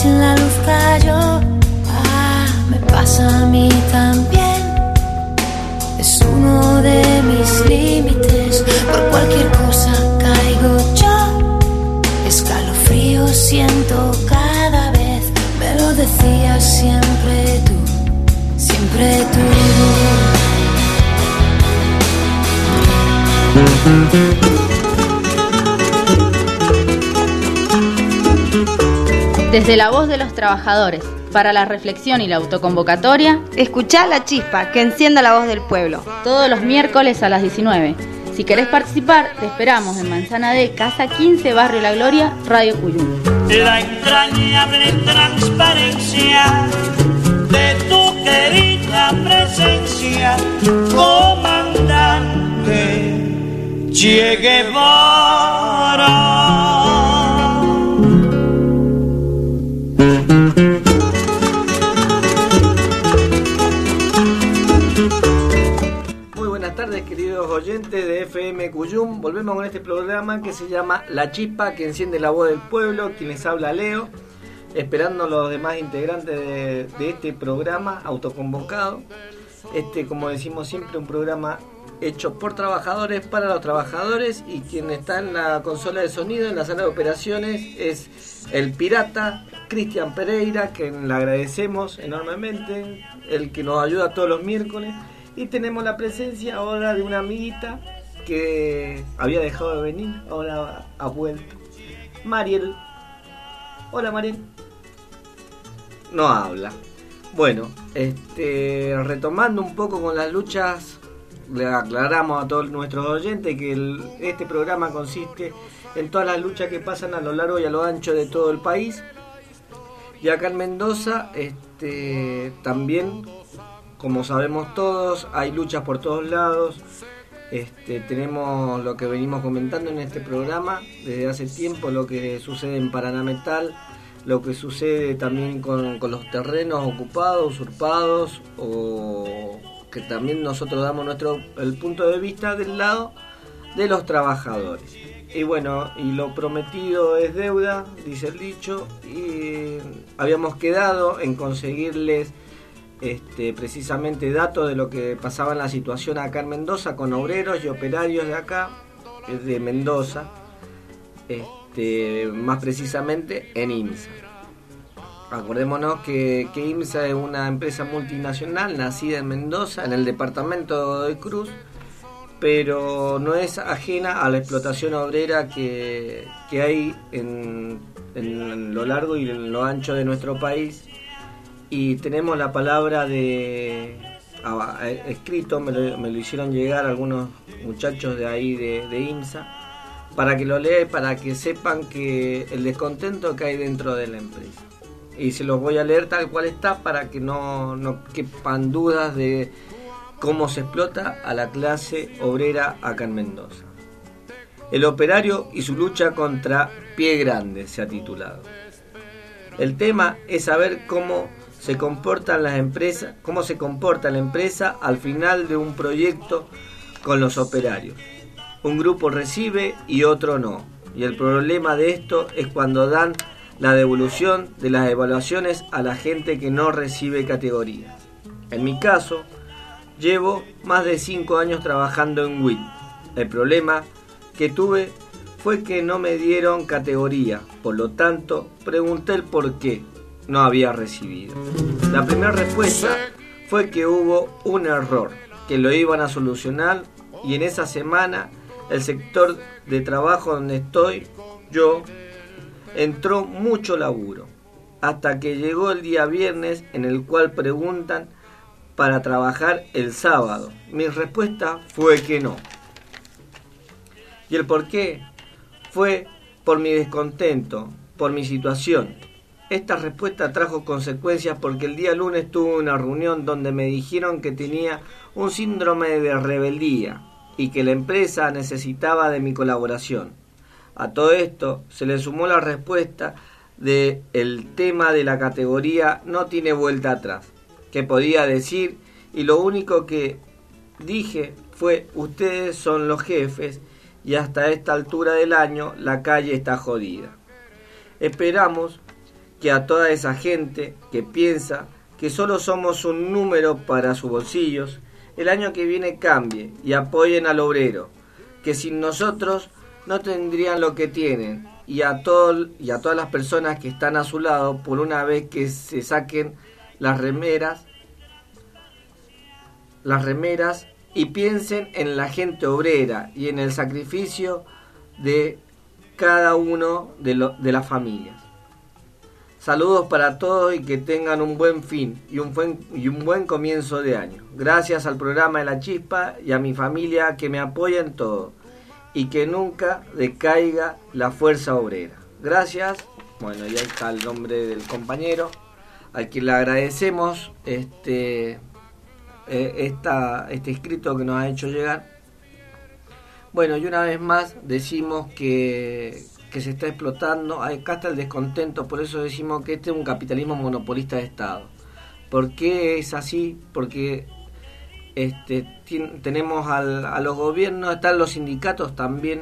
fin la luz cayó. Me pasa a mí también. Es uno de mis límites. Por cualquier cosa caigo yo. Escalofrío siento cada vez. Me lo decías siempre tú, siempre tú. Desde la voz de los trabajadores, para la reflexión y la autoconvocatoria, escuchá La Chispa, que encienda la voz del pueblo. Todos los miércoles a las 19. Si querés participar, te esperamos en Manzana D, Casa 15, Barrio La Gloria, Radio Cuyum. La entrañable transparencia de tu querida presencia, comandante Che Guevara. Queridos oyentes de FM Cuyum, volvemos con este programa que se llama La Chispa, que enciende la voz del pueblo. Quien les habla, Leo, esperando a los demás integrantes de este programa autoconvocado. Como decimos siempre, un programa hecho por trabajadores para los trabajadores, y quien está en la consola de sonido, en la sala de operaciones, es el pirata Cristian Pereira, que le agradecemos enormemente, el que nos ayuda todos los miércoles. Y tenemos la presencia ahora de una amiguita que había dejado de venir, ahora ha vuelto. Mariel. Hola, Mariel. No habla. Bueno, retomando un poco con las luchas, le aclaramos a todos nuestros oyentes que este programa consiste en todas las luchas que pasan a lo largo y a lo ancho de todo el país. Y acá en Mendoza, también, como sabemos todos, hay luchas por todos lados. Tenemos lo que venimos comentando en este programa desde hace tiempo, lo que sucede en Paraná Metal, lo que sucede también con los terrenos ocupados, usurpados, o que también nosotros damos el punto de vista del lado de los trabajadores. Y bueno, y lo prometido es deuda, dice el dicho, y habíamos quedado en conseguirles precisamente datos de lo que pasaba en la situación acá en Mendoza con obreros y operarios de acá, de Mendoza, más precisamente en IMSA. Acordémonos que IMSA es una empresa multinacional nacida en Mendoza, en el departamento de Cruz, pero no es ajena a la explotación obrera que hay en lo largo y en lo ancho de nuestro país. Y tenemos la palabra escrito, me lo hicieron llegar algunos muchachos de ahí de IMSA, para que lo lea y para que sepan que el descontento que hay dentro de la empresa. Y se los voy a leer tal cual está, para que no quepan dudas de cómo se explota a la clase obrera acá en Mendoza. El operario y su lucha contra Pie Grande se ha titulado. El tema es saber cómo se comporta la empresa al final de un proyecto con los operarios. Un grupo recibe y otro no. Y el problema de esto es cuando dan la devolución de las evaluaciones a la gente que no recibe categorías. En mi caso, llevo más de 5 años trabajando en WIT. El problema que tuve fue que no me dieron categoría, por lo tanto, pregunté el por qué no había recibido. La primera respuesta fue que hubo un error, que lo iban a solucionar, y en esa semana el sector de trabajo donde estoy yo entró mucho laburo, hasta que llegó el día viernes, en el cual preguntan para trabajar el sábado. Mi respuesta fue que no. ¿Y el por qué? Fue por mi descontento, por mi situación. Esta respuesta trajo consecuencias porque el día lunes tuve una reunión donde me dijeron que tenía un síndrome de rebeldía y que la empresa necesitaba de mi colaboración. A todo esto se le sumó la respuesta de el tema de la categoría no tiene vuelta atrás. ¿Qué podía decir? Y lo único que dije fue: ustedes son los jefes y hasta esta altura del año la calle está jodida. Esperamos que a toda esa gente que piensa que solo somos un número para sus bolsillos, el año que viene cambie y apoyen al obrero, que sin nosotros no tendrían lo que tienen, y a todas las personas que están a su lado, por una vez que se saquen las remeras y piensen en la gente obrera y en el sacrificio de cada uno de las familias. Saludos para todos y que tengan un buen fin y un buen comienzo de año. Gracias al programa de La Chispa y a mi familia que me apoya en todo y que nunca decaiga la fuerza obrera. Gracias. Bueno, ya está el nombre del compañero al que le agradecemos este escrito que nos ha hecho llegar. Bueno, y una vez más decimos que se está explotando, acá está el descontento, por eso decimos que este es un capitalismo monopolista de Estado. ¿Por qué es así? Porque tenemos a los gobiernos, están los sindicatos también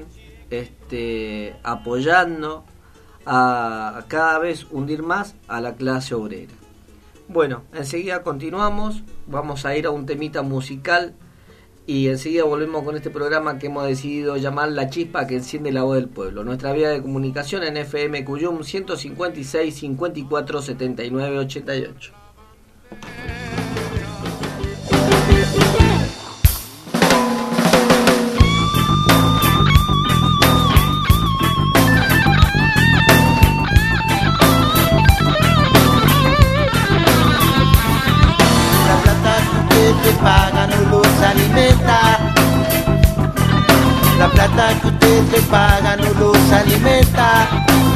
apoyando a cada vez hundir más a la clase obrera. Bueno, enseguida continuamos, vamos a ir a un temita musical y enseguida volvemos con este programa que hemos decidido llamar La Chispa que enciende la voz del pueblo. Nuestra vía de comunicación en FM Cuyum 156 54 79 88. Paga no los alimenta. La plata que usted le paga no los alimenta.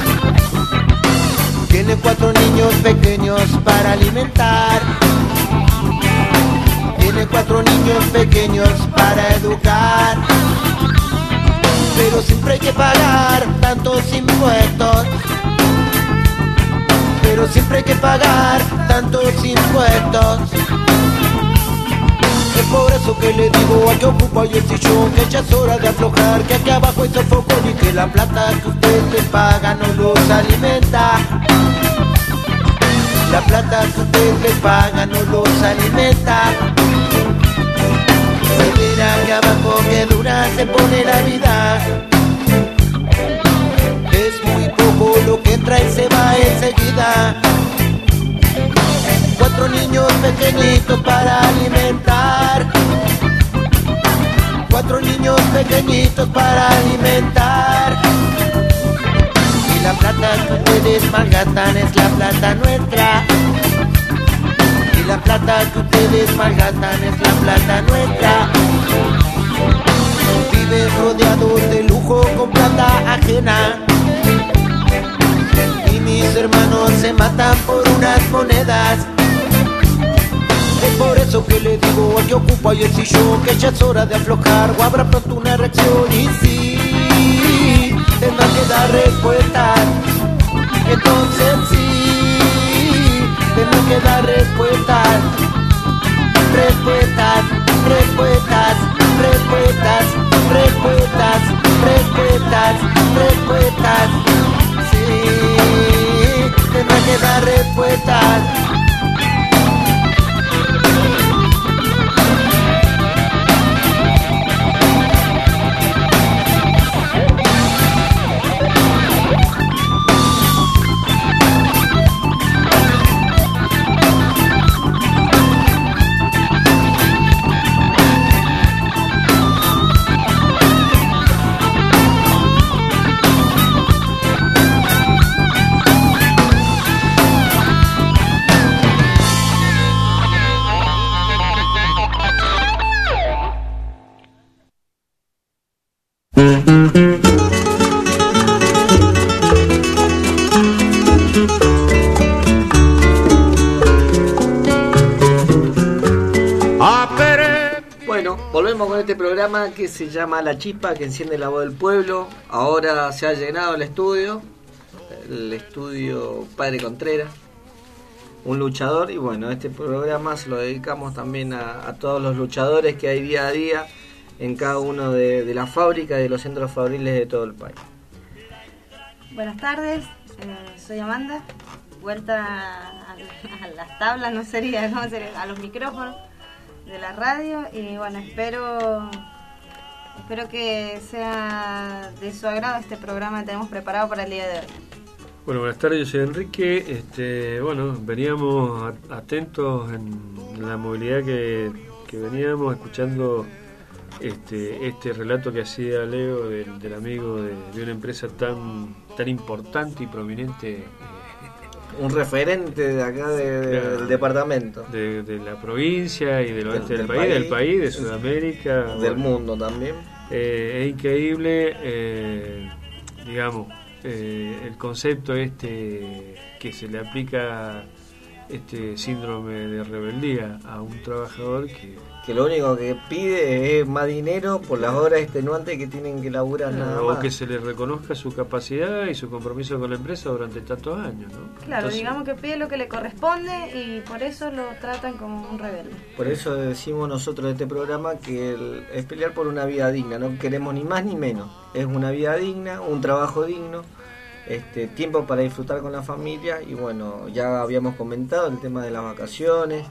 Tiene 4 niños pequeños para alimentar. Tiene 4 niños pequeños para educar. Pero siempre hay que pagar tantos impuestos. Pero siempre hay que pagar tantos impuestos. Es por eso que le digo a que ocupa y el sillón, que ya es hora de aflojar, que aquí abajo hay sofocón y que la plata que usted le paga no los alimenta. La plata que usted le paga no los alimenta. Se mira que abajo que dura se pone la vida. Es muy poco lo que entra y se va enseguida. 4 niños pequeñitos para alimentar. 4 niños pequeñitos para alimentar. Y la plata que ustedes malgastan es la plata nuestra. Y la plata que ustedes malgastan es la plata nuestra. Viven rodeados de lujo con plata ajena. Y mis hermanos se matan por unas monedas. Es por eso que le digo a que ocupa y el sillón, que ya es hora de aflojar o habrá pronto una reacción. Y sí, tendrá que dar respuestas. Entonces sí, tendrá que dar respuestas. Respuestas, respuestas, respuestas, respuestas, respuestas, respuestas. Sí, tendrá que dar respuestas. Volvemos con este programa que se llama La Chispa que enciende la voz del pueblo. Ahora se ha llenado el estudio Padre Contreras, un luchador, y bueno, este programa se lo dedicamos también a todos los luchadores que hay día a día en cada uno de las fábricas y de los centros fabriles de todo el país. Buenas tardes, soy Amanda vuelta a las tablas, no sería, ¿no? A los micrófonos de la radio. Y bueno, espero que sea de su agrado este programa que tenemos preparado para el día de hoy. Bueno, buenas tardes, yo soy Enrique. Bueno, veníamos atentos en la movilidad que veníamos escuchando este relato que hacía Leo del amigo de una empresa tan importante y prominente, un referente de acá del departamento, de la provincia y del oeste del país, de Sudamérica, del mundo también. Es increíble, digamos, el concepto que se le aplica este síndrome de rebeldía a un trabajador que lo único que pide es más dinero por las horas extenuantes que tienen que laburar nada más. O que se le reconozca su capacidad y su compromiso con la empresa durante tantos años, ¿no? Claro, Entonces, digamos que pide lo que le corresponde y por eso lo tratan como un rebelde. Por eso decimos nosotros en este programa que es pelear por una vida digna, no queremos ni más ni menos. Es una vida digna, un trabajo digno, tiempo para disfrutar con la familia. Y bueno, ya habíamos comentado el tema de las vacaciones,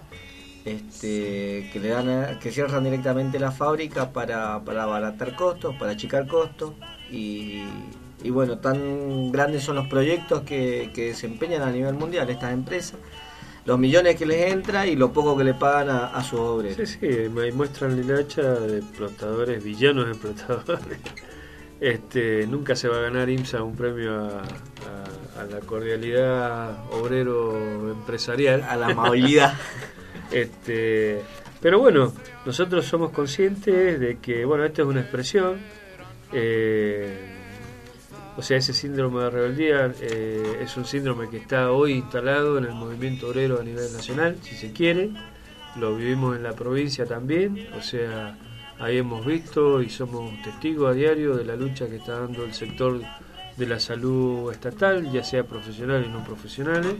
que cierran directamente la fábrica para abaratar costos, para achicar costos. Y bueno, tan grandes son los proyectos que desempeñan a nivel mundial estas empresas, los millones que les entra y lo poco que le pagan a sus obreros. Sí, muestran la hilacha de explotadores, villanos explotadores. Nunca se va a ganar IMSA un premio a la cordialidad obrero-empresarial, a la amabilidad. Pero bueno, nosotros somos conscientes de que, bueno, esta es una expresión, o sea, ese síndrome de rebeldía es un síndrome que está hoy instalado en el movimiento obrero a nivel nacional, si se quiere. Lo vivimos en la provincia también, o sea, ahí hemos visto y somos testigos a diario de la lucha que está dando el sector de la salud estatal, ya sea profesionales y no profesionales,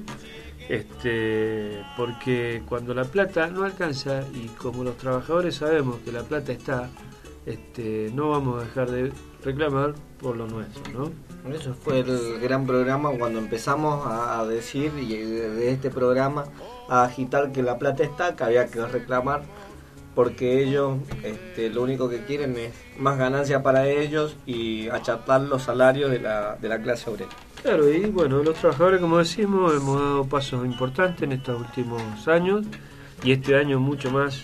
porque cuando la plata no alcanza, y como los trabajadores sabemos que la plata está, no vamos a dejar de reclamar por lo nuestro, ¿no? Eso fue el gran programa cuando empezamos a decir, y de este programa a agitar que la plata está, que había que reclamar, porque ellos lo único que quieren es más ganancia para ellos y achatar los salarios de la clase obrera. Claro, y bueno, los trabajadores, como decimos, hemos dado pasos importantes en estos últimos años, y este año mucho más,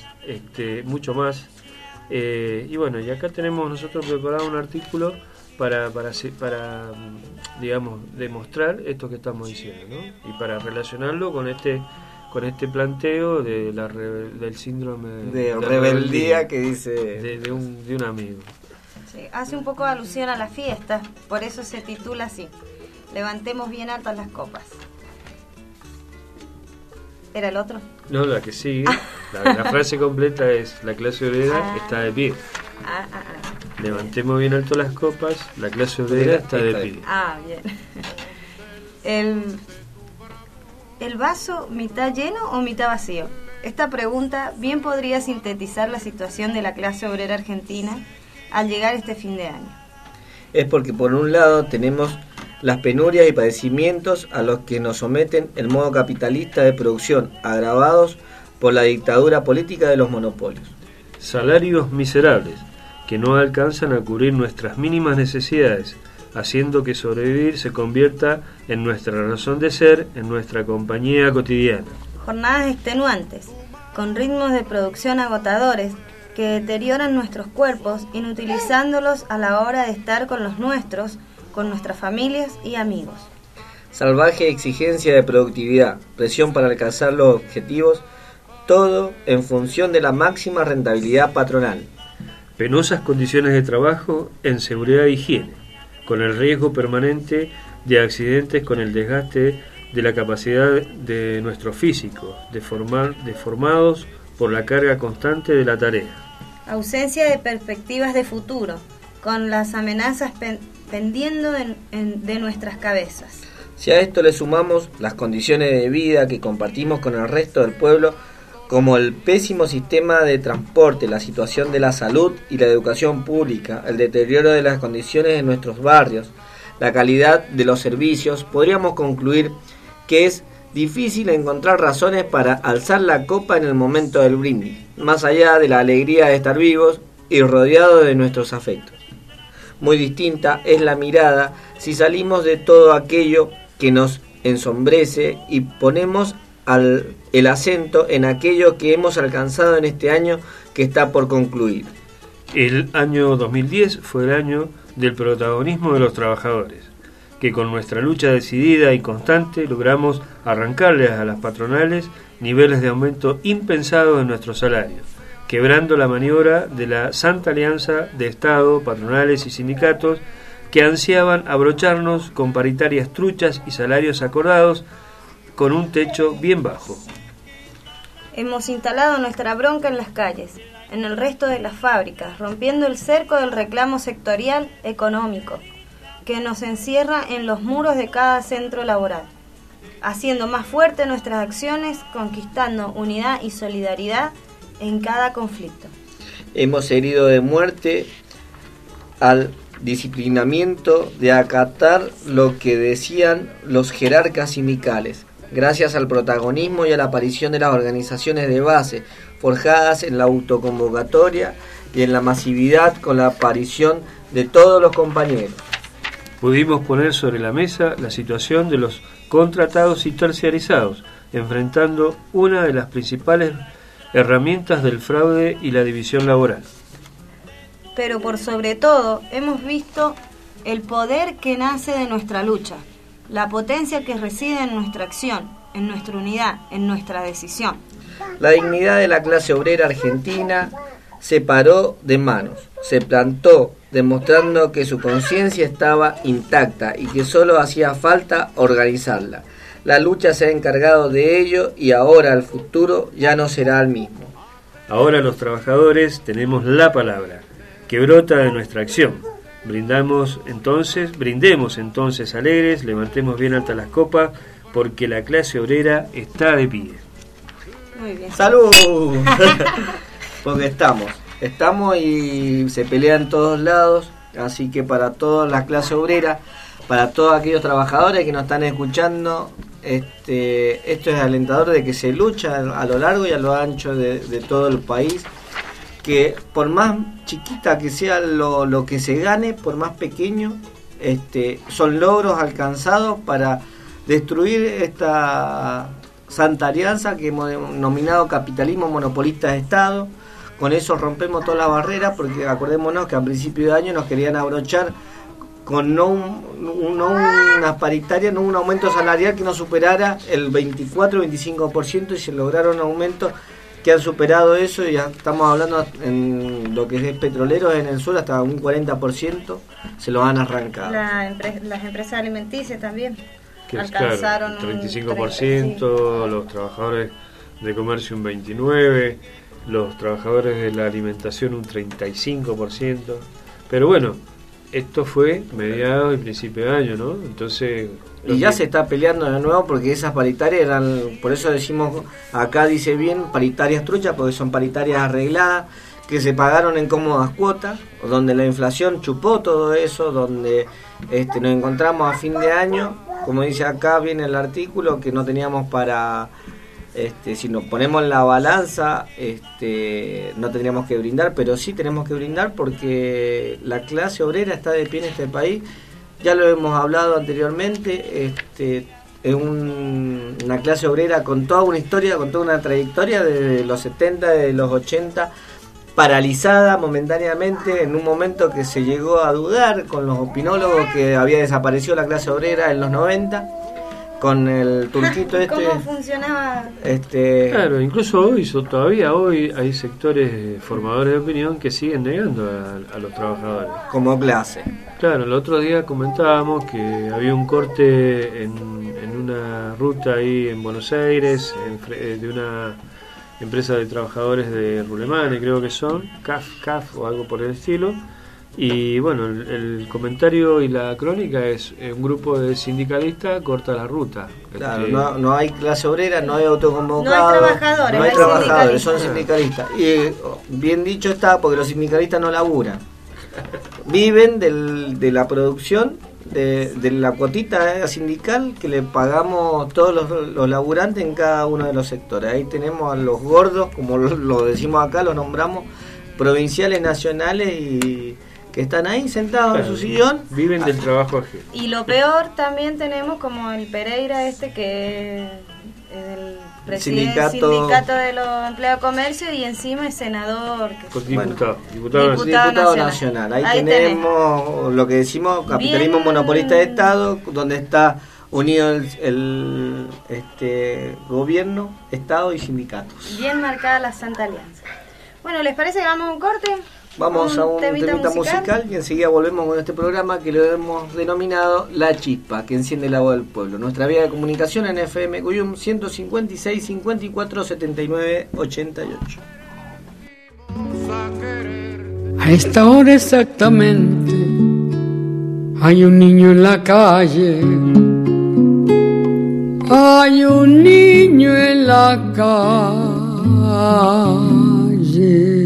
y bueno, y acá tenemos nosotros preparado un artículo para digamos, demostrar esto que estamos diciendo, ¿no? Y para relacionarlo con este planteo del síndrome de rebeldía que dice de un amigo. Sí, hace un poco alusión a la fiesta, por eso se titula así: levantemos bien altas las copas. ¿Era el otro? No, la que sigue, la frase completa es: la clase obrera está de pie. Levantemos bien alto las copas, la clase obrera está de pie. Bien. ¿El vaso mitad lleno o mitad vacío? Esta pregunta bien podría sintetizar la situación de la clase obrera argentina al llegar este fin de año. Es porque por un lado tenemos las penurias y padecimientos a los que nos someten el modo capitalista de producción, agravados por la dictadura política de los monopolios. Salarios miserables que no alcanzan a cubrir nuestras mínimas necesidades, haciendo que sobrevivir se convierta en nuestra razón de ser, en nuestra compañía cotidiana. Jornadas extenuantes, con ritmos de producción agotadores que deterioran nuestros cuerpos, inutilizándolos a la hora de estar con los nuestros, con nuestras familias y amigos. Salvaje exigencia de productividad, presión para alcanzar los objetivos, todo en función de la máxima rentabilidad patronal. Penosas condiciones de trabajo en seguridad e higiene, con el riesgo permanente de accidentes, con el desgaste de la capacidad de nuestro físico, deformados por la carga constante de la tarea. Ausencia de perspectivas de futuro, con las amenazas pendiendo de nuestras cabezas. Si a esto le sumamos las condiciones de vida que compartimos con el resto del pueblo, como el pésimo sistema de transporte, la situación de la salud y la educación pública, el deterioro de las condiciones en nuestros barrios, la calidad de los servicios, podríamos concluir que es Difícil encontrar razones para alzar la copa en el momento del brindis, más allá de la alegría de estar vivos y rodeados de nuestros afectos. Muy distinta es la mirada si salimos de todo aquello que nos ensombrece y ponemos el acento en aquello que hemos alcanzado en este año que está por concluir. El año 2010 fue el año del protagonismo de los trabajadores, que con nuestra lucha decidida y constante logramos arrancarles a las patronales niveles de aumento impensados en nuestros salarios, quebrando la maniobra de la santa alianza de Estado, patronales y sindicatos que ansiaban abrocharnos con paritarias truchas y salarios acordados con un techo bien bajo. Hemos instalado nuestra bronca en las calles, en el resto de las fábricas, rompiendo el cerco del reclamo sectorial económico, que nos encierra en los muros de cada centro laboral, haciendo más fuertes nuestras acciones, conquistando unidad y solidaridad en cada conflicto. Hemos herido de muerte al disciplinamiento de acatar lo que decían los jerarcas sindicales, gracias al protagonismo y a la aparición de las organizaciones de base, forjadas en la autoconvocatoria y en la masividad con la aparición de todos los compañeros. Pudimos poner sobre la mesa la situación de los contratados y terciarizados, enfrentando una de las principales herramientas del fraude y la división laboral. Pero por sobre todo hemos visto el poder que nace de nuestra lucha, la potencia que reside en nuestra acción, en nuestra unidad, en nuestra decisión. La dignidad de la clase obrera argentina se paró de manos, se plantó, demostrando que su conciencia estaba intacta y que solo hacía falta organizarla. La lucha se ha encargado de ello y ahora el futuro ya no será el mismo. Ahora los trabajadores tenemos la palabra, que brota de nuestra acción. Brindemos entonces alegres, levantemos bien altas las copas, porque la clase obrera está de pie. Muy bien. ¡Salud! Porque estamos y se pelea en todos lados, así que para toda la clase obrera, para todos aquellos trabajadores que nos están escuchando, esto es alentador de que se lucha a lo largo y a lo ancho de todo el país, que por más chiquita que sea lo que se gane, por más pequeño, son logros alcanzados para destruir esta santa alianza que hemos denominado capitalismo monopolista de Estado. Con eso rompemos todas las barreras, porque acordémonos que a principio de año nos querían abrochar con no unas paritarias, no un aumento salarial que no superara el 24-25%, y se lograron aumentos que han superado eso, y ya estamos hablando en lo que es petroleros en el sur, hasta un 40% se lo han arrancado. Las empresas alimenticias también Que alcanzaron claro, un 35%, los trabajadores de comercio un 29%, los trabajadores de la alimentación un 35%, pero bueno, esto fue mediados y principio de año, ¿no? Entonces... Y ya se está peleando de nuevo, porque esas paritarias eran, por eso decimos, acá dice bien, paritarias truchas, porque son paritarias arregladas, que se pagaron en cómodas cuotas, donde la inflación chupó todo eso, donde nos encontramos a fin de año, como dice acá, viene el artículo, que no teníamos para... si nos ponemos en la balanza, no tendríamos que brindar, pero sí tenemos que brindar, porque la clase obrera está de pie en este país. Ya lo hemos hablado anteriormente, es una clase obrera con toda una historia, con toda una trayectoria desde los 70, desde los 80, paralizada momentáneamente en un momento que se llegó a dudar con los opinólogos que había desaparecido la clase obrera en los 90. Con el turquito ¿Cómo funcionaba? Claro, incluso todavía hoy hay sectores formadores de opinión que siguen negando a los trabajadores. Como clase. Claro, el otro día comentábamos que había un corte en una ruta ahí en Buenos Aires, de una empresa de trabajadores de Rulemane, creo que son, CAF o algo por el estilo. Y bueno, el comentario y la crónica es un grupo de sindicalistas corta la ruta. Claro, no hay clase obrera, no hay autoconvocados, no hay trabajadores, son sindicalistas. Y bien dicho está, porque los sindicalistas no laburan. Viven de la producción de la cuotita sindical que le pagamos todos los laburantes en cada uno de los sectores. Ahí tenemos a los gordos, como lo decimos acá, los nombramos provinciales, nacionales, y que están ahí sentados en su sillón. Viven del trabajo ajeno. Y lo peor también tenemos como el Pereira que es el presidente sindicato de los empleados de comercio y encima es senador. Diputado nacional. Ahí tenemos lo que decimos capitalismo monopolista de Estado, donde está unido el gobierno, Estado y sindicatos. Bien marcada la Santa Alianza. Bueno, ¿les parece que vamos a un corte? Vamos a un temita musical y enseguida volvemos con este programa que lo hemos denominado La Chispa, que enciende la voz del pueblo. Nuestra vía de comunicación en FM Cuyum 156 54 79 88. A esta hora exactamente hay un niño en la calle. Hay un niño en la calle.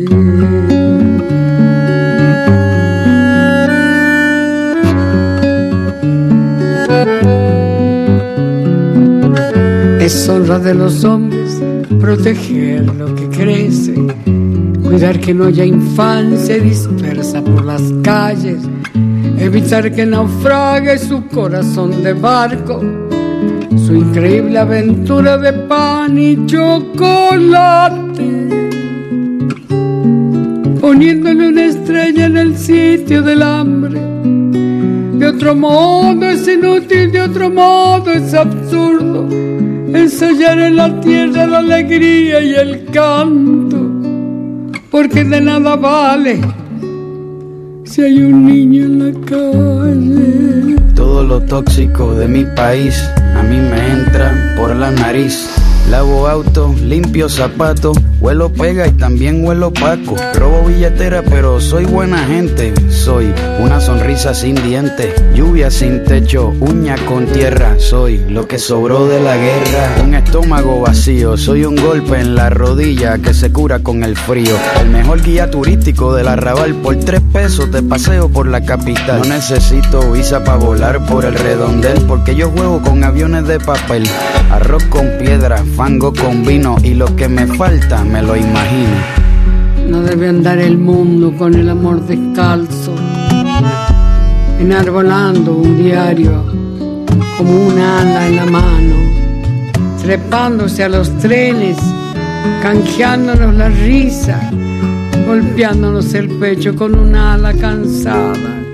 Es honra de los hombres proteger lo que crece, cuidar que no haya infancia dispersa por las calles, evitar que naufrague su corazón de barco, su increíble aventura de pan y chocolate, poniéndole una estrella en el sitio del hambre. De otro modo es inútil, de otro modo es absurdo ensayar en la tierra la alegría y el canto, porque de nada vale si hay un niño en la calle. Todo lo tóxico de mi país a mí me entra por la nariz. Lavo auto, limpio zapatos, huelo pega y también huelo paco. Robo billetera pero soy buena gente. Soy una sonrisa sin dientes, lluvia sin techo, uña con tierra. Soy lo que sobró de la guerra. Un estómago vacío, soy un golpe en la rodilla que se cura con el frío. El mejor guía turístico del Arrabal, por 3 pesos te paseo por la capital. No necesito visa para volar por el redondel, porque yo juego con aviones de papel. Arroz con piedra, fango con vino, y lo que me falta me lo imagino. No debe andar el mundo con el amor descalzo, enarbolando un diario como una ala en la mano, trepándose a los trenes, canjeándonos la risa, golpeándonos el pecho con una ala cansada.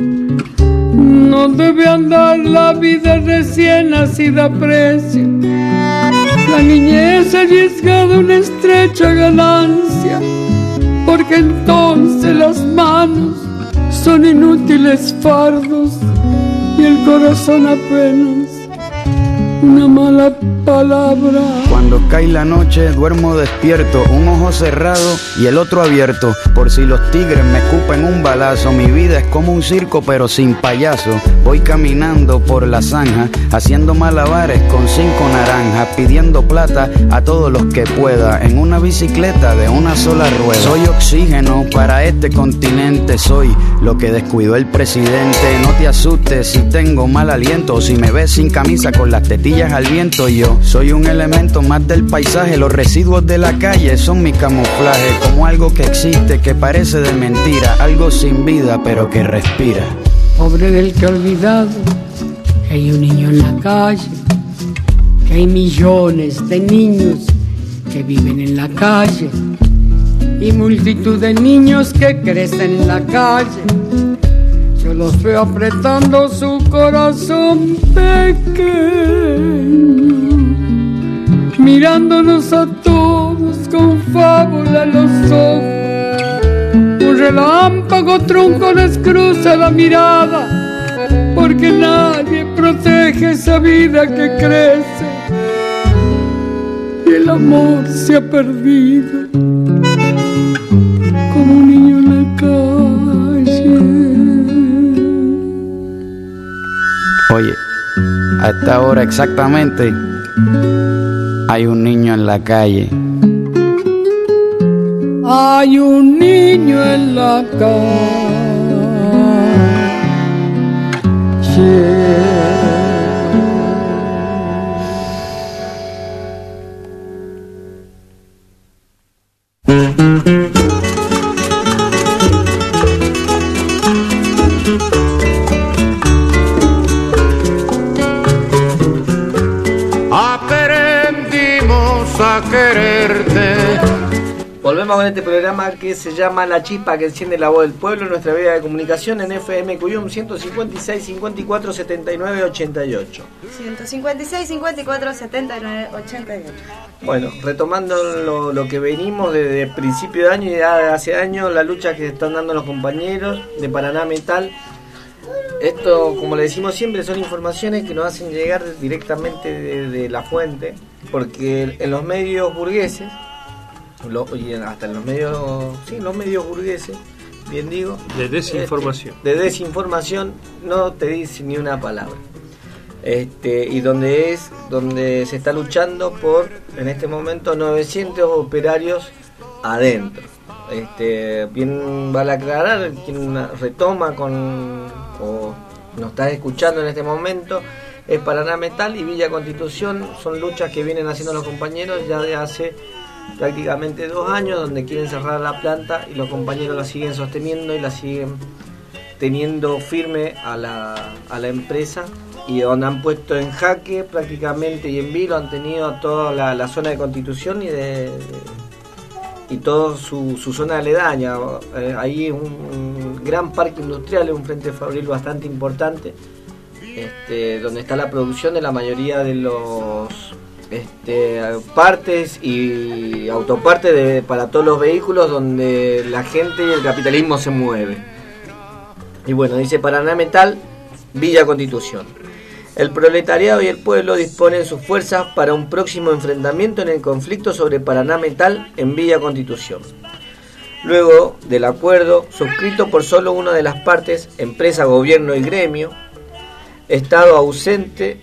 No debe andar la vida recién nacida a precio, la niñez arriesgada una estrecha ganancia, porque entonces las manos son inútiles fardos y el corazón apenas una mala palabra. Cuando cae la noche duermo despierto, un ojo cerrado y el otro abierto, por si los tigres me escupen un balazo. Mi vida es como un circo pero sin payaso. Voy caminando por la zanja, haciendo malabares con 5 naranjas, pidiendo plata a todos los que pueda, en una bicicleta de una sola rueda. Soy oxígeno para este continente, soy lo que descuidó el presidente. No te asustes si tengo mal aliento, o si me ves sin camisa con las tetillas al viento. Yo soy un elemento más del paisaje, los residuos de la calle son mi camuflaje, como algo que existe, que parece de mentira, algo sin vida pero que respira. Pobre del que ha olvidado que hay un niño en la calle, que hay millones de niños que viven en la calle y multitud de niños que crecen en la calle. Yo los veo apretando su corazón pequeño, mirándonos a todos con fábula en los ojos. Un relámpago trunco les cruza la mirada, porque nadie protege esa vida que crece y el amor se ha perdido como un niño en la calle. Oye, a esta hora exactamente hay un niño en la calle. Hay un niño en la calle. volvemos con este programa que se llama La Chispa que enciende la voz del pueblo, nuestra vía de comunicación en FM Cuyum 156 54 79 88. 156 54 79 88. Bueno, retomando lo que venimos desde principio de año y hace años, la lucha que están dando los compañeros de Paraná Metal. Esto, como le decimos siempre, son informaciones que nos hacen llegar directamente de la fuente, porque en los medios burgueses, y hasta en los medios burgueses, bien digo, de desinformación. De desinformación no te dice ni una palabra. Y donde se está luchando por, en este momento, 900 operarios adentro. Bien vale aclarar, quien retoma o nos está escuchando en este momento es Paraná Metal y Villa Constitución. Son luchas que vienen haciendo los compañeros ya de hace prácticamente 2 años, donde quieren cerrar la planta y los compañeros la siguen sosteniendo y la siguen teniendo firme a la empresa, y donde han puesto en jaque prácticamente y en vilo han tenido toda la zona de Constitución y toda su zona aledaña. Ahí es un gran parque industrial, es un frente fabril bastante importante, donde está la producción de la mayoría de los partes y autopartes para todos los vehículos, donde la gente y el capitalismo se mueve. Y bueno, dice Paraná Metal, Villa Constitución. El proletariado y el pueblo disponen sus fuerzas para un próximo enfrentamiento en el conflicto sobre Paraná Metal en Villa Constitución. Luego del acuerdo suscrito por solo una de las partes, empresa, gobierno y gremio, estando ausente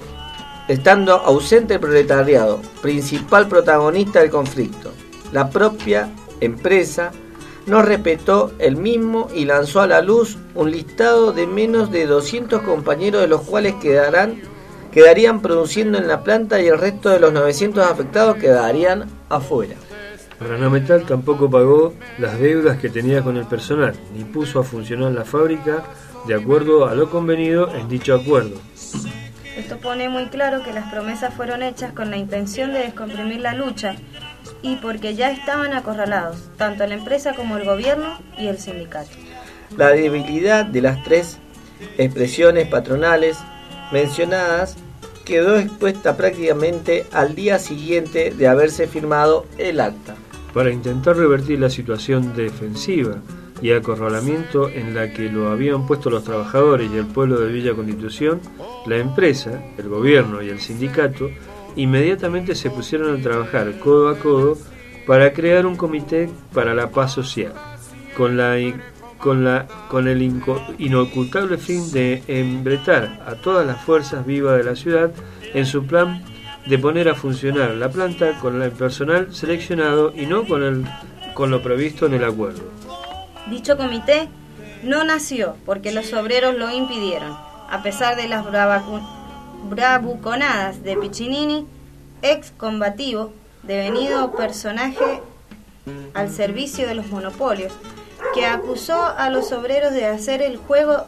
el proletariado, principal protagonista del conflicto, la propia empresa no respetó el mismo y lanzó a la luz un listado de menos de 200 compañeros, de los cuales quedarían produciendo en la planta y el resto de los 900 afectados quedarían afuera. Paraná Metal tampoco pagó las deudas que tenía con el personal, ni puso a funcionar la fábrica de acuerdo a lo convenido en dicho acuerdo. Esto pone muy claro que las promesas fueron hechas con la intención de descomprimir la lucha y porque ya estaban acorralados, tanto la empresa como el gobierno y el sindicato. La debilidad de las 3 expresiones patronales mencionadas quedó expuesta prácticamente al día siguiente de haberse firmado el acta. Para intentar revertir la situación defensiva y acorralamiento en la que lo habían puesto los trabajadores y el pueblo de Villa Constitución, la empresa, el gobierno y el sindicato inmediatamente se pusieron a trabajar codo a codo para crear un comité para la paz social, con el inocultable fin de embretar a todas las fuerzas vivas de la ciudad en su plan de poner a funcionar la planta con el personal seleccionado y no con lo previsto en el acuerdo. Dicho comité no nació porque los obreros lo impidieron, a pesar de las bravuconadas de Piccinini, ex combativo, devenido personaje al servicio de los monopolios, que acusó a los obreros de hacer el juego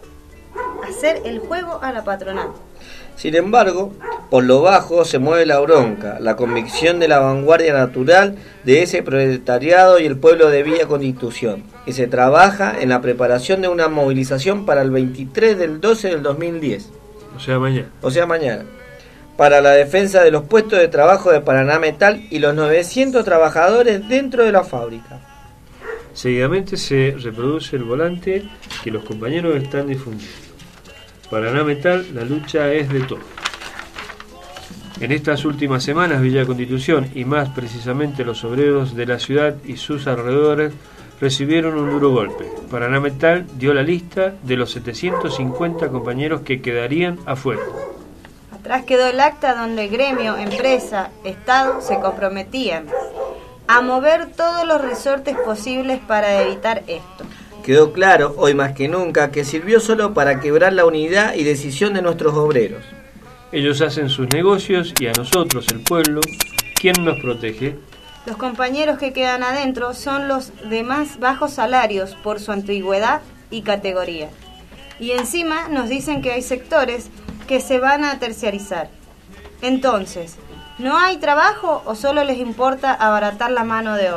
a la patronal. Sin embargo, por lo bajo se mueve la bronca, la convicción de la vanguardia natural de ese proletariado y el pueblo de Villa Constitución, y se trabaja en la preparación de una movilización para el 23 del 12 del 2010. O sea, mañana. Para la defensa de los puestos de trabajo de Paraná Metal y los 900 trabajadores dentro de la fábrica. Seguidamente se reproduce el volante que los compañeros están difundiendo. Paraná Metal, la lucha es de todos. En estas últimas semanas, Villa Constitución y más precisamente los obreros de la ciudad y sus alrededores recibieron un duro golpe. Paraná Metal dio la lista de los 750 compañeros que quedarían afuera. Atrás quedó el acta donde gremio, empresa, Estado se comprometían a mover todos los resortes posibles para evitar esto. Quedó claro, hoy más que nunca, que sirvió solo para quebrar la unidad y decisión de nuestros obreros. Ellos hacen sus negocios y a nosotros, el pueblo, ¿quién nos protege? Los compañeros que quedan adentro son los de más bajos salarios por su antigüedad y categoría. Y encima nos dicen que hay sectores que se van a terciarizar. Entonces, ¿no hay trabajo o solo les importa abaratar la mano de obra?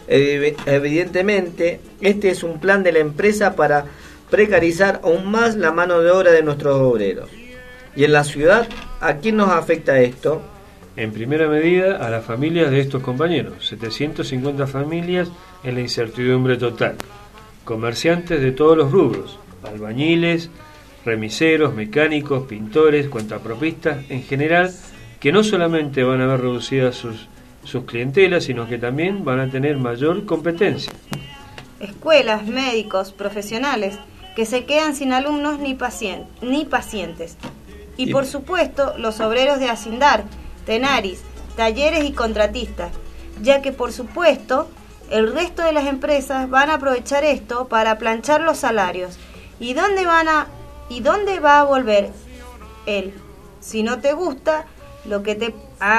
Evidentemente, este es un plan de la empresa para precarizar aún más la mano de obra de nuestros obreros. Y en la ciudad, ¿a quién nos afecta esto? En primera medida, a las familias de estos compañeros, 750 familias en la incertidumbre total, comerciantes de todos los rubros, albañiles, remiseros, mecánicos, pintores, cuentapropistas, en general, que no solamente van a ver reducidas sus clientelas, sino que también van a tener mayor competencia. Escuelas, médicos, profesionales, que se quedan sin alumnos ni pacientes. Y por supuesto, los obreros de Hacindar, Tenaris, talleres y contratistas, ya que por supuesto, el resto de las empresas van a aprovechar esto para planchar los salarios. ¿Y dónde va a volver él? Si no te gusta lo que te...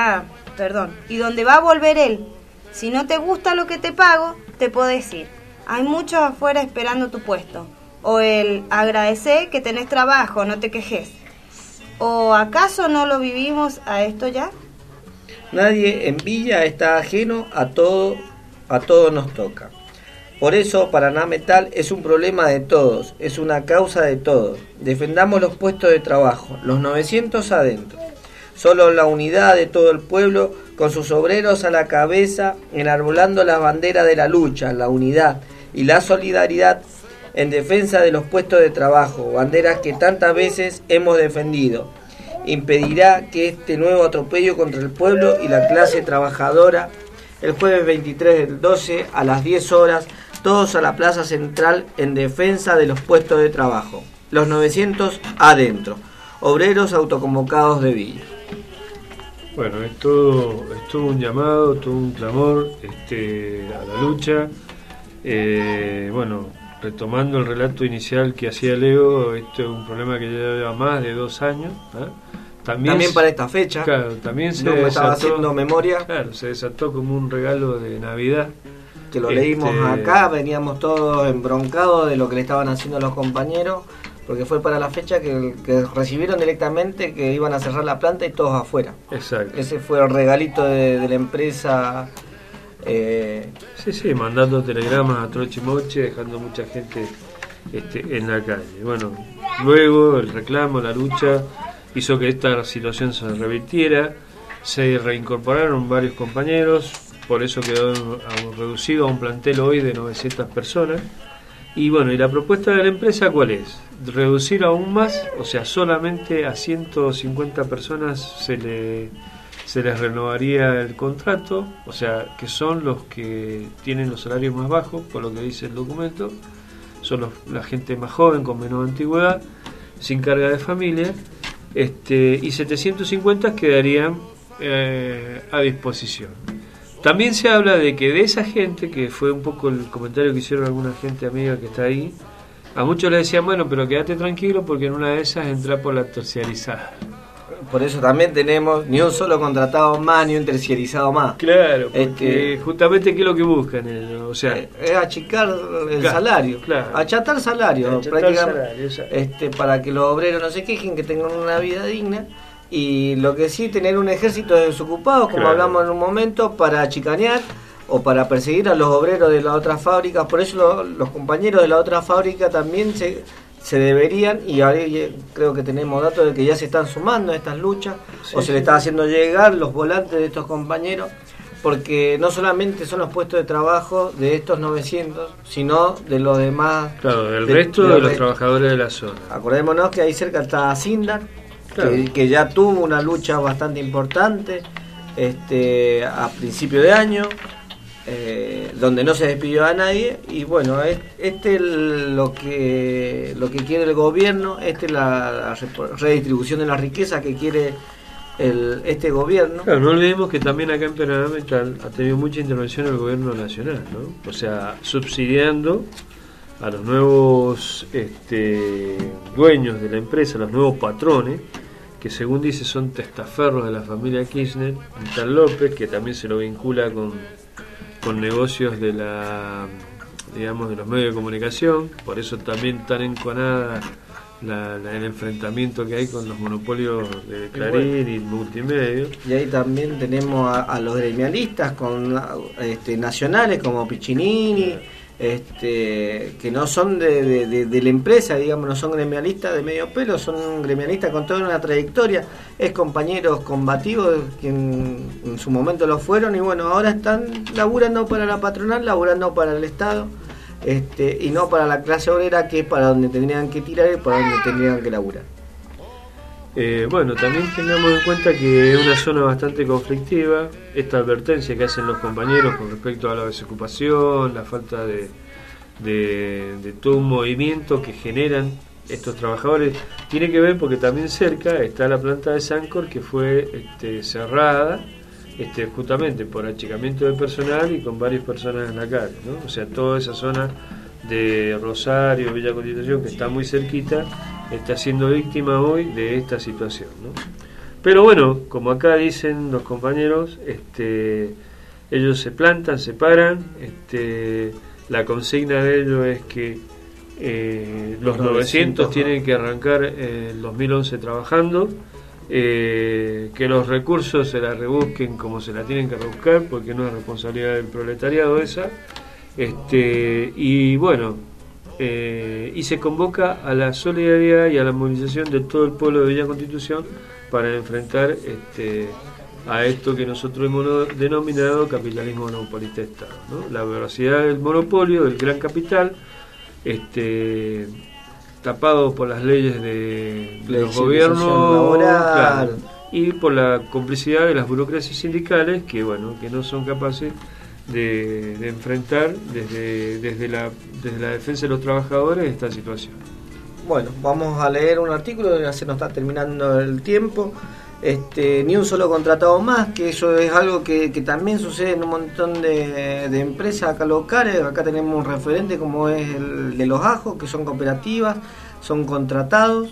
¿Y dónde va a volver él? Si no te gusta lo que te pago, te podés ir. Hay muchos afuera esperando tu puesto. O el agradecer que tenés trabajo, no te quejes. ¿O acaso no lo vivimos a esto ya? Nadie en Villa está ajeno a todo nos toca. Por eso Paraná Metal es un problema de todos, es una causa de todos. Defendamos los puestos de trabajo, los 900 adentro. Solo la unidad de todo el pueblo, con sus obreros a la cabeza, enarbolando la bandera de la lucha, la unidad y la solidaridad en defensa de los puestos de trabajo, banderas que tantas veces hemos defendido, impedirá que este nuevo atropello contra el pueblo y la clase trabajadora, el jueves 23 del 12 a las 10 horas, todos a la Plaza Central en defensa de los puestos de trabajo, los 900 adentro, obreros autoconvocados de Villa. Bueno, es todo un llamado, todo un clamor a la lucha. Retomando el relato inicial que hacía Leo, esto es un problema que ya lleva más de 2 años. También para esta fecha. Claro, también se desató, estaba haciendo memoria. Claro, se desató como un regalo de Navidad. Que lo leímos acá, veníamos todos embroncados de lo que le estaban haciendo los compañeros, porque fue para la fecha que recibieron directamente que iban a cerrar la planta y todos afuera. Exacto. Ese fue el regalito de la empresa. Sí, mandando telegramas a troche y moche, dejando mucha gente en la calle. Bueno, luego el reclamo, la lucha, hizo que esta situación se revirtiera, se reincorporaron varios compañeros, por eso quedó reducido a un plantel hoy de 900 personas. Y bueno, ¿y la propuesta de la empresa cuál es? Reducir aún más, o sea, solamente a 150 personas se les renovaría el contrato, o sea, que son los que tienen los salarios más bajos, por lo que dice el documento, son la gente más joven, con menos antigüedad, sin carga de familia, y 750 quedarían a disposición. También se habla de que de esa gente, que fue un poco el comentario que hicieron alguna gente amiga que está ahí, a muchos le decían, bueno, pero quédate tranquilo porque en una de esas entra por la terciarizada. Por eso también tenemos ni un solo contratado más, ni un terciarizado más. Claro, porque justamente ¿qué es lo que buscan? Es achicar el salario, achatar salario, prácticamente, para que los obreros no se quejen, que tengan una vida digna. Y lo que sí, tener un ejército de desocupados, como hablamos en un momento, para chicanear o para perseguir a los obreros de las otras fábricas. Por eso los compañeros de la otra fábrica también se deberían, y ahora creo que tenemos datos de que ya se están sumando a estas luchas, se le está haciendo llegar los volantes de estos compañeros, porque no solamente son los puestos de trabajo de estos 900, sino de los demás. Claro, del resto de los trabajadores de la zona. Acordémonos que ahí cerca está Hacindar, que ya tuvo una lucha bastante importante a principio de año, donde no se despidió a nadie, y bueno, lo que quiere el gobierno, la redistribución de la riqueza que quiere este gobierno. Claro, no olvidemos que también acá en Paraná Metal ha tenido mucha intervención el gobierno nacional, ¿no? O sea, subsidiando a los nuevos dueños de la empresa, los nuevos patrones, que según dice son testaferros de la familia Kirchner, tal López, que también se lo vincula con negocios de de los medios de comunicación, por eso también tan enconada el enfrentamiento que hay con los monopolios de Clarín y Multimedia. Y ahí también tenemos a los gremialistas nacionales como Piccinini, que no son de la empresa, digamos, no son gremialistas de medio pelo, son gremialistas con toda una trayectoria, es compañeros combativos que en su momento lo fueron y bueno, ahora están laburando para la patronal, laburando para el Estado, y no para la clase obrera, que es para donde tendrían que tirar y para donde tendrían que laburar. Bueno, también tengamos en cuenta que es una zona bastante conflictiva. Esta advertencia que hacen los compañeros con respecto a la desocupación, la falta de todo un movimiento que generan estos trabajadores, tiene que ver porque también cerca está la planta de Sancor, que fue cerrada justamente por achicamiento de personal y con varias personas en la calle, ¿no? O sea, toda esa zona de Rosario, Villa Constitución, que está muy cerquita, está siendo víctima hoy de esta situación, ¿no? Pero bueno, como acá dicen los compañeros, ellos se plantan, se paran, la consigna de ellos es que los 900 tienen que arrancar el 2011 trabajando, que los recursos se la rebusquen como se la tienen que rebuscar, porque no es responsabilidad del proletariado esa, y bueno, y se convoca a la solidaridad y a la movilización de todo el pueblo de Villa Constitución para enfrentar a esto que nosotros hemos denominado capitalismo monopolista de Estado, ¿no? La voracidad del monopolio, del gran capital, tapado por las leyes de los gobiernos, claro, y por la complicidad de las burocracias sindicales que no son capaces de enfrentar desde la defensa de los trabajadores esta situación. Bueno, vamos a leer un artículo, ya se nos está terminando el tiempo. Ni un solo contratado más, que eso es algo que también sucede en un montón de empresas acá locales. Acá tenemos un referente como es el de los Ajos, que son cooperativas, son contratados,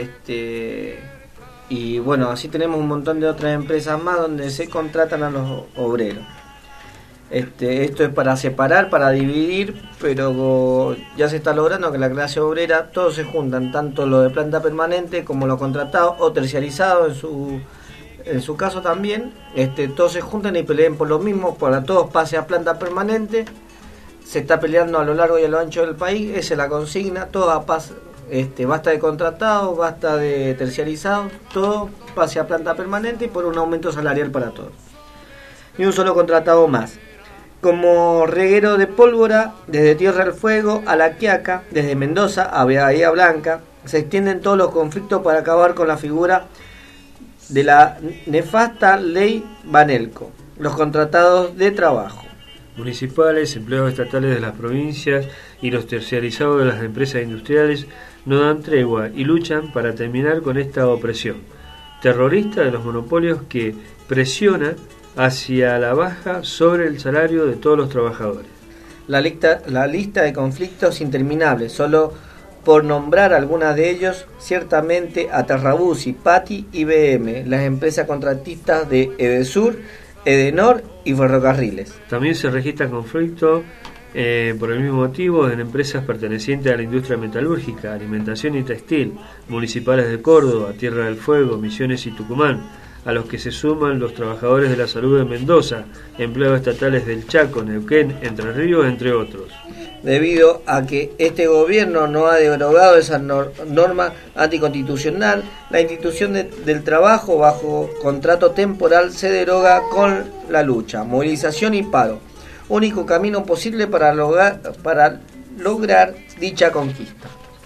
y bueno, así tenemos un montón de otras empresas más donde se contratan a los obreros. Esto es para separar, para dividir, pero ya se está logrando que la clase obrera, todos se juntan, tanto los de planta permanente como los contratados o terciarizados en su caso también, todos se juntan y peleen por lo mismo, para todos pase a planta permanente. Se está peleando a lo largo y a lo ancho del país, esa es la consigna, todo a basta de contratados, basta de terciarizados, todo pase a planta permanente y por un aumento salarial para todos. Ni un solo contratado más. Como reguero de pólvora, desde Tierra del Fuego a La Quiaca, desde Mendoza a Bahía Blanca, se extienden todos los conflictos para acabar con la figura de la nefasta ley Banelco, los contratados de trabajo. Municipales, empleados estatales de las provincias y los terciarizados de las empresas industriales no dan tregua y luchan para terminar con esta opresión terrorista de los monopolios que presiona hacia la baja sobre el salario de todos los trabajadores. La lista de conflictos interminables, solo por nombrar algunas de ellos, ciertamente Aterrabuzzi, Pati y BM, las empresas contratistas de Edesur, Edenor y Ferrocarriles. También se registran conflictos por el mismo motivo en empresas pertenecientes a la industria metalúrgica, alimentación y textil, municipales de Córdoba, Tierra del Fuego, Misiones y Tucumán, a los que se suman los trabajadores de la salud de Mendoza, empleados estatales del Chaco, Neuquén, Entre Ríos, entre otros. Debido a que este gobierno no ha derogado esa norma anticonstitucional, la institución del trabajo bajo contrato temporal se deroga con la lucha, movilización y paro, único camino posible para lograr dicha conquista.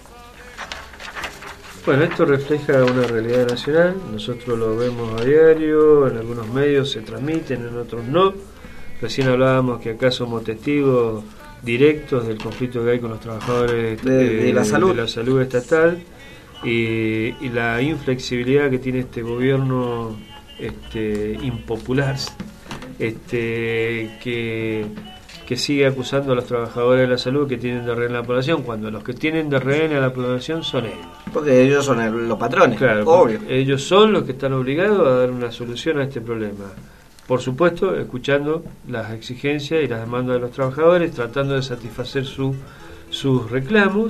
Bueno, esto refleja una realidad nacional, nosotros lo vemos a diario, en algunos medios se transmiten, en otros no. Recién hablábamos que acá somos testigos directos del conflicto que hay con los trabajadores de la salud estatal y la inflexibilidad que tiene este gobierno impopular, que sigue acusando a los trabajadores de la salud que tienen de rehén a la población, cuando los que tienen de rehén a la población son ellos. Porque ellos son los patrones, claro, obvio. Ellos son los que están obligados a dar una solución a este problema. Por supuesto, escuchando las exigencias y las demandas de los trabajadores, tratando de satisfacer sus reclamos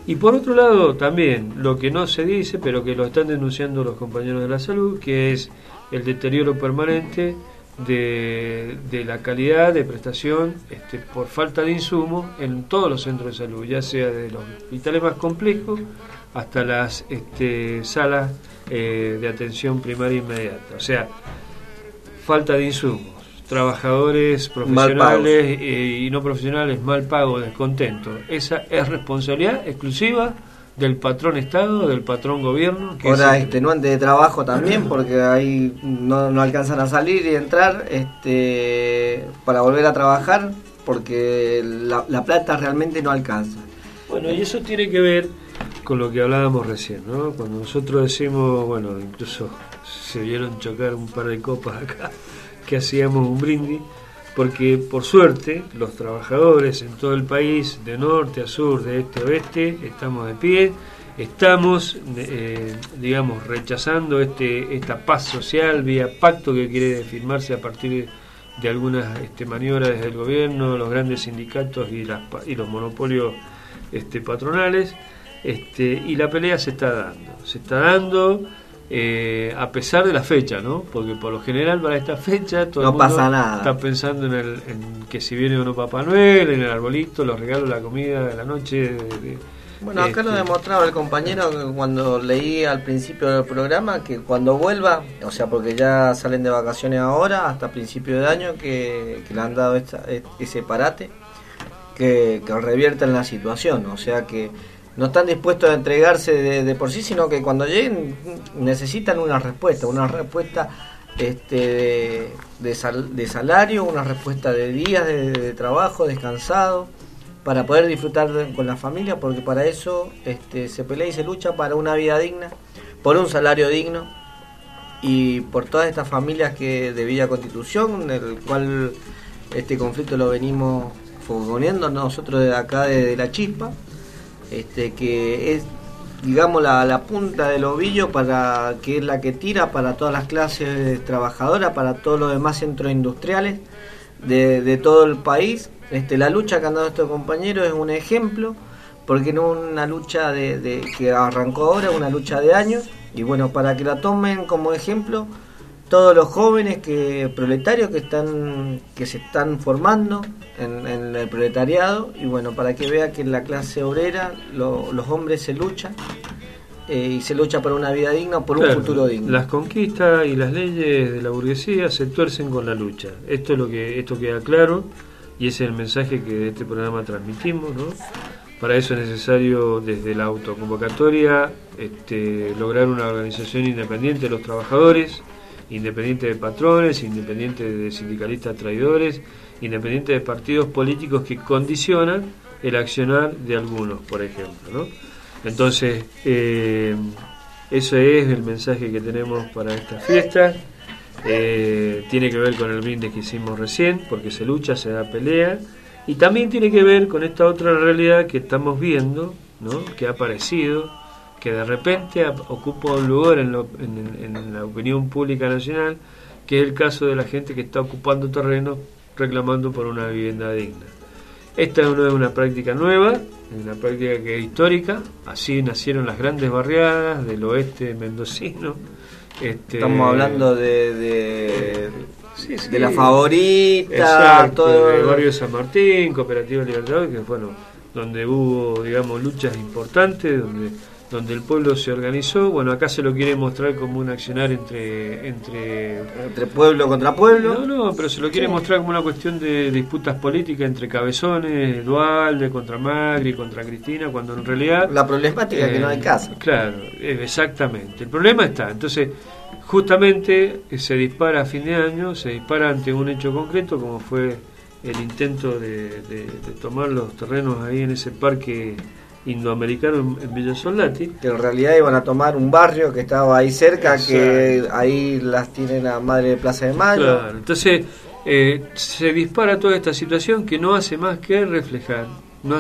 Y por otro lado, también, lo que no se dice, pero que lo están denunciando los compañeros de la salud, que es el deterioro permanente de la calidad de prestación por falta de insumos en todos los centros de salud, ya sea de los hospitales más complejos hasta las salas de atención primaria inmediata. O sea, falta de insumos, trabajadores profesionales y no profesionales mal pagos, descontentos. Esa es responsabilidad exclusiva del patrón Estado, del patrón gobierno. Que horas extenuantes de trabajo también, porque ahí no alcanzan a salir y entrar para volver a trabajar, porque la plata realmente no alcanza. Bueno, y eso tiene que ver con lo que hablábamos recién, ¿no? Cuando nosotros decimos, bueno, incluso se vieron chocar un par de copas acá, que hacíamos un brindis, porque por suerte los trabajadores en todo el país, de norte a sur, de este a oeste, estamos de pie, estamos, digamos, rechazando esta paz social vía pacto que quiere firmarse a partir de algunas maniobras desde el gobierno, los grandes sindicatos y los monopolios patronales, y la pelea se está dando. A pesar de la fecha, ¿no? Porque por lo general para esta fecha todo el mundo pasa nada. Está pensando en que si viene o no Papá Noel, en el arbolito, los regalos, la comida de la noche. Bueno, acá lo demostraba el compañero cuando leí al principio del programa, que cuando vuelva, o sea, porque ya salen de vacaciones ahora, hasta principio de año, que le han dado ese parate, que reviertan la situación, o sea que no están dispuestos a entregarse de por sí, sino que cuando lleguen necesitan una respuesta de salario, una respuesta de días de trabajo descansado, para poder disfrutar con la familia, porque para eso se pelea y se lucha para una vida digna, por un salario digno y por todas estas familias que de Villa Constitución, el cual este conflicto lo venimos fogoneando nosotros desde acá, desde La Chispa, que es, digamos, la punta del ovillo, que es la que tira para todas las clases trabajadoras, para todos los demás centros industriales de todo el país. La lucha que han dado estos compañeros es un ejemplo, porque no es una lucha que arrancó ahora, es una lucha de años, y bueno, para que la tomen como ejemplo todos los jóvenes proletarios que se están formando en el proletariado, y bueno, para que vea que en la clase obrera los hombres se luchan y se lucha por una vida digna, por un futuro digno. Las conquistas y las leyes de la burguesía se tuercen con la lucha. Esto queda claro, y ese es el mensaje que de este programa transmitimos, ¿no? Para eso es necesario, desde la autoconvocatoria, lograr una organización independiente de los trabajadores, independiente de patrones, independiente de sindicalistas traidores, independiente de partidos políticos que condicionan el accionar de algunos, por ejemplo, ¿no? Entonces, ese es el mensaje que tenemos para estas fiestas. Tiene que ver con el brindis que hicimos recién, porque se lucha, se da pelea, y también tiene que ver con esta otra realidad que estamos viendo, ¿no? Que ha aparecido, que de repente ocupa un lugar en la opinión pública nacional, que es el caso de la gente que está ocupando terrenos reclamando por una vivienda digna. Esta no es una práctica nueva, es una práctica que es histórica. Así nacieron las grandes barriadas del oeste mendocino. Estamos hablando de La Favorita, exacto, todo el barrio de San Martín, Cooperativa Libertador, que bueno, donde hubo, digamos, luchas importantes, donde el pueblo se organizó. Bueno, acá se lo quiere mostrar como un accionar entre pueblo contra pueblo. No, pero se lo quiere mostrar como una cuestión de disputas políticas entre Cabezones, Duhalde contra Macri, contra Cristina, cuando en realidad la problemática es que no hay caso. Claro, exactamente. El problema está. Entonces, justamente se dispara a fin de año, se dispara ante un hecho concreto, como fue el intento de tomar los terrenos ahí en ese parque indoamericano en Villa Soldati, que en realidad iban a tomar un barrio que estaba ahí cerca. Exacto. Que ahí las tiene la madre de Plaza de Mayo. Claro. Entonces se dispara toda esta situación que no hace más que reflejar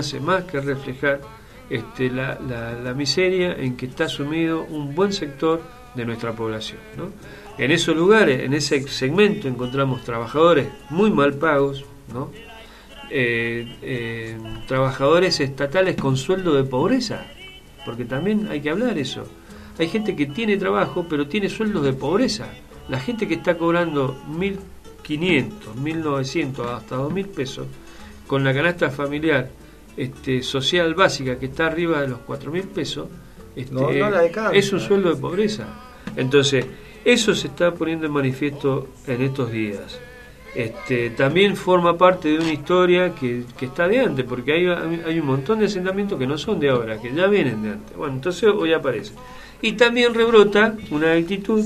la miseria en que está sumido un buen sector de nuestra población, ¿no? En esos lugares, en ese segmento, encontramos trabajadores muy mal pagos, ¿no? trabajadores estatales con sueldo de pobreza, porque también hay que hablar eso. Hay gente que tiene trabajo pero tiene sueldos de pobreza. La gente que está cobrando 1.500, 1.900 hasta 2.000 pesos con la canasta familiar social básica que está arriba de los 4.000 pesos, no la alcanza. Es un sueldo de pobreza. Entonces eso se está poniendo en manifiesto en estos días. También forma parte de una historia que está de antes, porque hay un montón de asentamientos que no son de ahora, que ya vienen de antes. Bueno, entonces hoy aparece. Y también rebrota una actitud,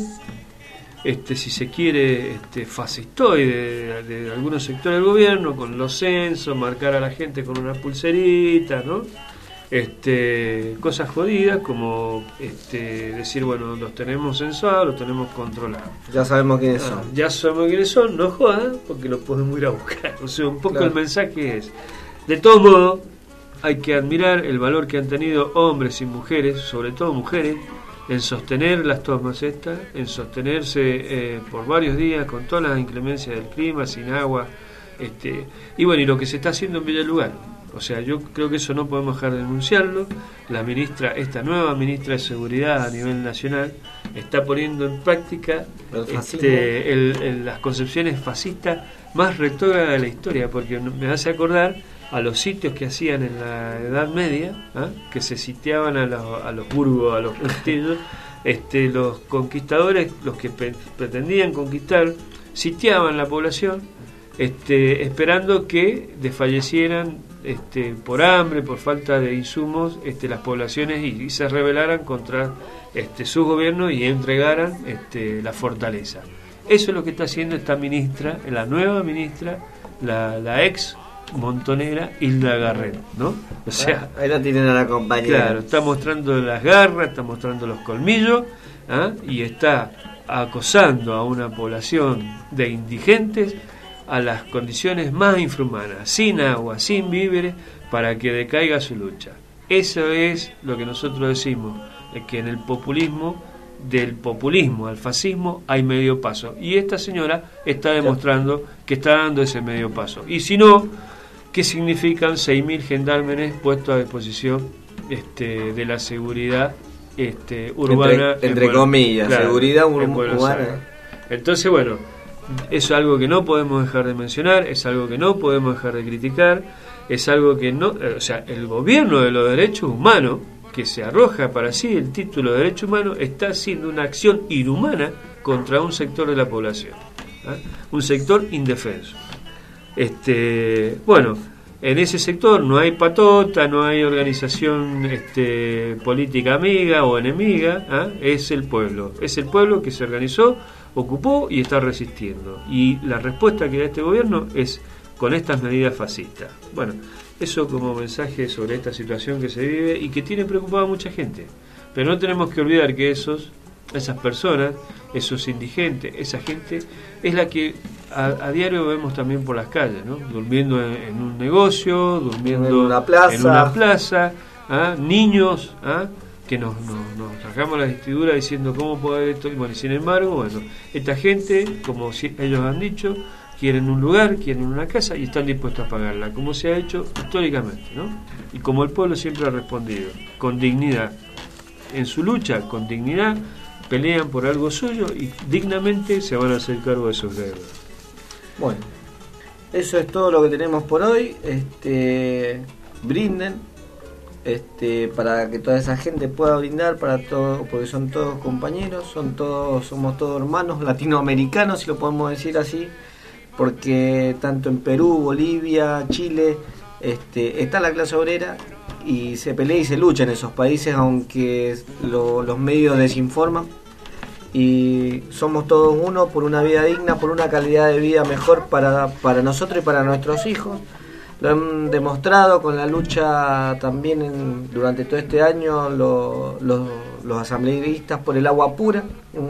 si se quiere, fascistoide de algunos sectores del gobierno, con los censos, marcar a la gente con una pulserita, ¿no? Cosas jodidas como decir, bueno, los tenemos censados, los tenemos controlados. Ya sabemos quiénes son. Ya sabemos quiénes son, no jodan, porque los podemos ir a buscar. O sea, un poco claro. El mensaje es, de todos modos, hay que admirar el valor que han tenido hombres y mujeres, sobre todo mujeres, en sostener las tomas estas, en sostenerse por varios días con todas las inclemencias del clima, sin agua, y bueno, y lo que se está haciendo en Villalugar. O sea, yo creo que eso no podemos dejar de denunciarlo. La ministra, esta nueva ministra de Seguridad a nivel nacional, está poniendo en práctica las concepciones fascistas más retrógradas de la historia, porque me hace acordar a los sitios que hacían en la Edad Media, que se sitiaban a los burgos, a los castillos, los conquistadores, los que pretendían conquistar, sitiaban la población, esperando que desfallecieran por hambre, por falta de insumos, las poblaciones y se rebelaran contra sus gobiernos y entregaran la fortaleza. Eso es lo que está haciendo esta ministra, la nueva ministra, la ex montonera Hilda Garret, ¿no? O sea, ahí la tienen a la compañera. Claro, está mostrando las garras, está mostrando los colmillos, y está acosando a una población de indigentes a las condiciones más infrahumanas, sin agua, sin víveres, para que decaiga su lucha. Eso es lo que nosotros decimos, que en el populismo, del populismo al fascismo hay medio paso, y esta señora está demostrando que está dando ese medio paso. Y si no, ¿qué significan 6.000 gendarmes puestos a disposición de la seguridad urbana? Entre comillas, claro, seguridad urbana. Entonces, bueno, eso es algo que no podemos dejar de mencionar, es algo que no podemos dejar de criticar, es algo que no, o sea, el gobierno de los derechos humanos, que se arroja para sí el título de derecho humano, está haciendo una acción inhumana contra un sector de la población, un sector indefenso. Bueno, en ese sector no hay patota, no hay organización política amiga o enemiga, es el pueblo que se organizó, ocupó y está resistiendo, y la respuesta que da este gobierno es con estas medidas fascistas. Bueno, eso como mensaje sobre esta situación que se vive y que tiene preocupada a mucha gente, pero no tenemos que olvidar que esas personas, esos indigentes, esa gente es la que a diario vemos también por las calles, ¿no? Durmiendo en un negocio, durmiendo en una plaza, niños, que nos sacamos la vestidura diciendo cómo puede haber esto. Bueno, sin embargo, bueno, esta gente, como ellos han dicho, quieren un lugar, quieren una casa y están dispuestos a pagarla, como se ha hecho históricamente, ¿no? Y como el pueblo siempre ha respondido, con dignidad. En su lucha, con dignidad, pelean por algo suyo y dignamente se van a hacer cargo de sus deudas. Bueno, eso es todo lo que tenemos por hoy. Brinden, para que toda esa gente pueda brindar para todo, porque son todos compañeros, somos todos hermanos latinoamericanos, si lo podemos decir así, porque tanto en Perú, Bolivia, Chile, está la clase obrera y se pelea y se lucha en esos países, aunque los medios desinforman, y somos todos uno por una vida digna, por una calidad de vida mejor para nosotros y para nuestros hijos. Lo han demostrado con la lucha también durante todo este año los asambleístas por el agua pura,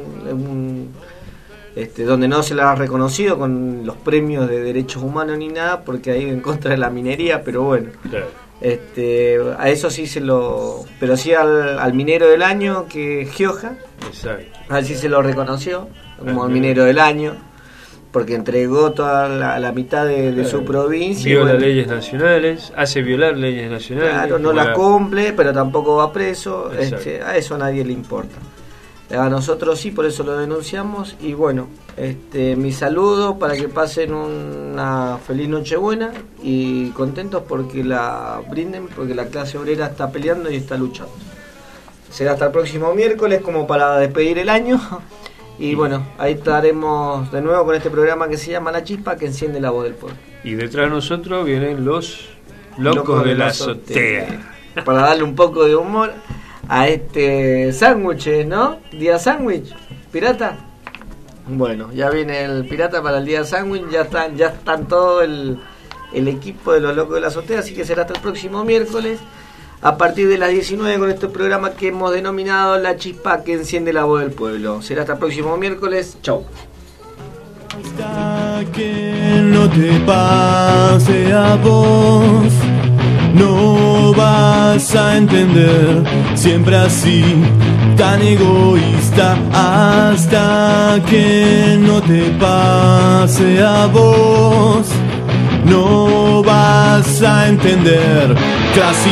donde no se la ha reconocido con los premios de derechos humanos ni nada, porque ha ido en contra de la minería, pero bueno, claro. A eso sí pero sí al minero del año, que es Gioja. Exacto. A él sí se lo reconoció como el minero del año. porque entregó toda la mitad de su provincia. Viola leyes nacionales, hace violar leyes nacionales. Claro, no las cumple, pero tampoco va preso. A eso a nadie le importa. A nosotros sí, por eso lo denunciamos. Y bueno, mi saludo para que pasen una feliz Nochebuena y contentos porque la brinden, porque la clase obrera está peleando y está luchando. Será hasta el próximo miércoles como para despedir el año. Y bueno, ahí estaremos de nuevo con este programa que se llama La Chispa, que enciende la voz del pueblo. Y detrás de nosotros vienen los locos de la azotea. Para darle un poco de humor a este sándwich, ¿no? Día sándwich, pirata. Bueno, ya viene el pirata para el día sándwich, ya están todo el equipo de los locos de la azotea, así que será hasta el próximo miércoles. A partir de las 19 con este programa que hemos denominado La Chispa que enciende la voz del pueblo. Será hasta el próximo miércoles. Chau. Hasta que no te pase a vos, no vas a entender, siempre así, tan egoísta. Hasta que no te pase a vos, no vas a entender.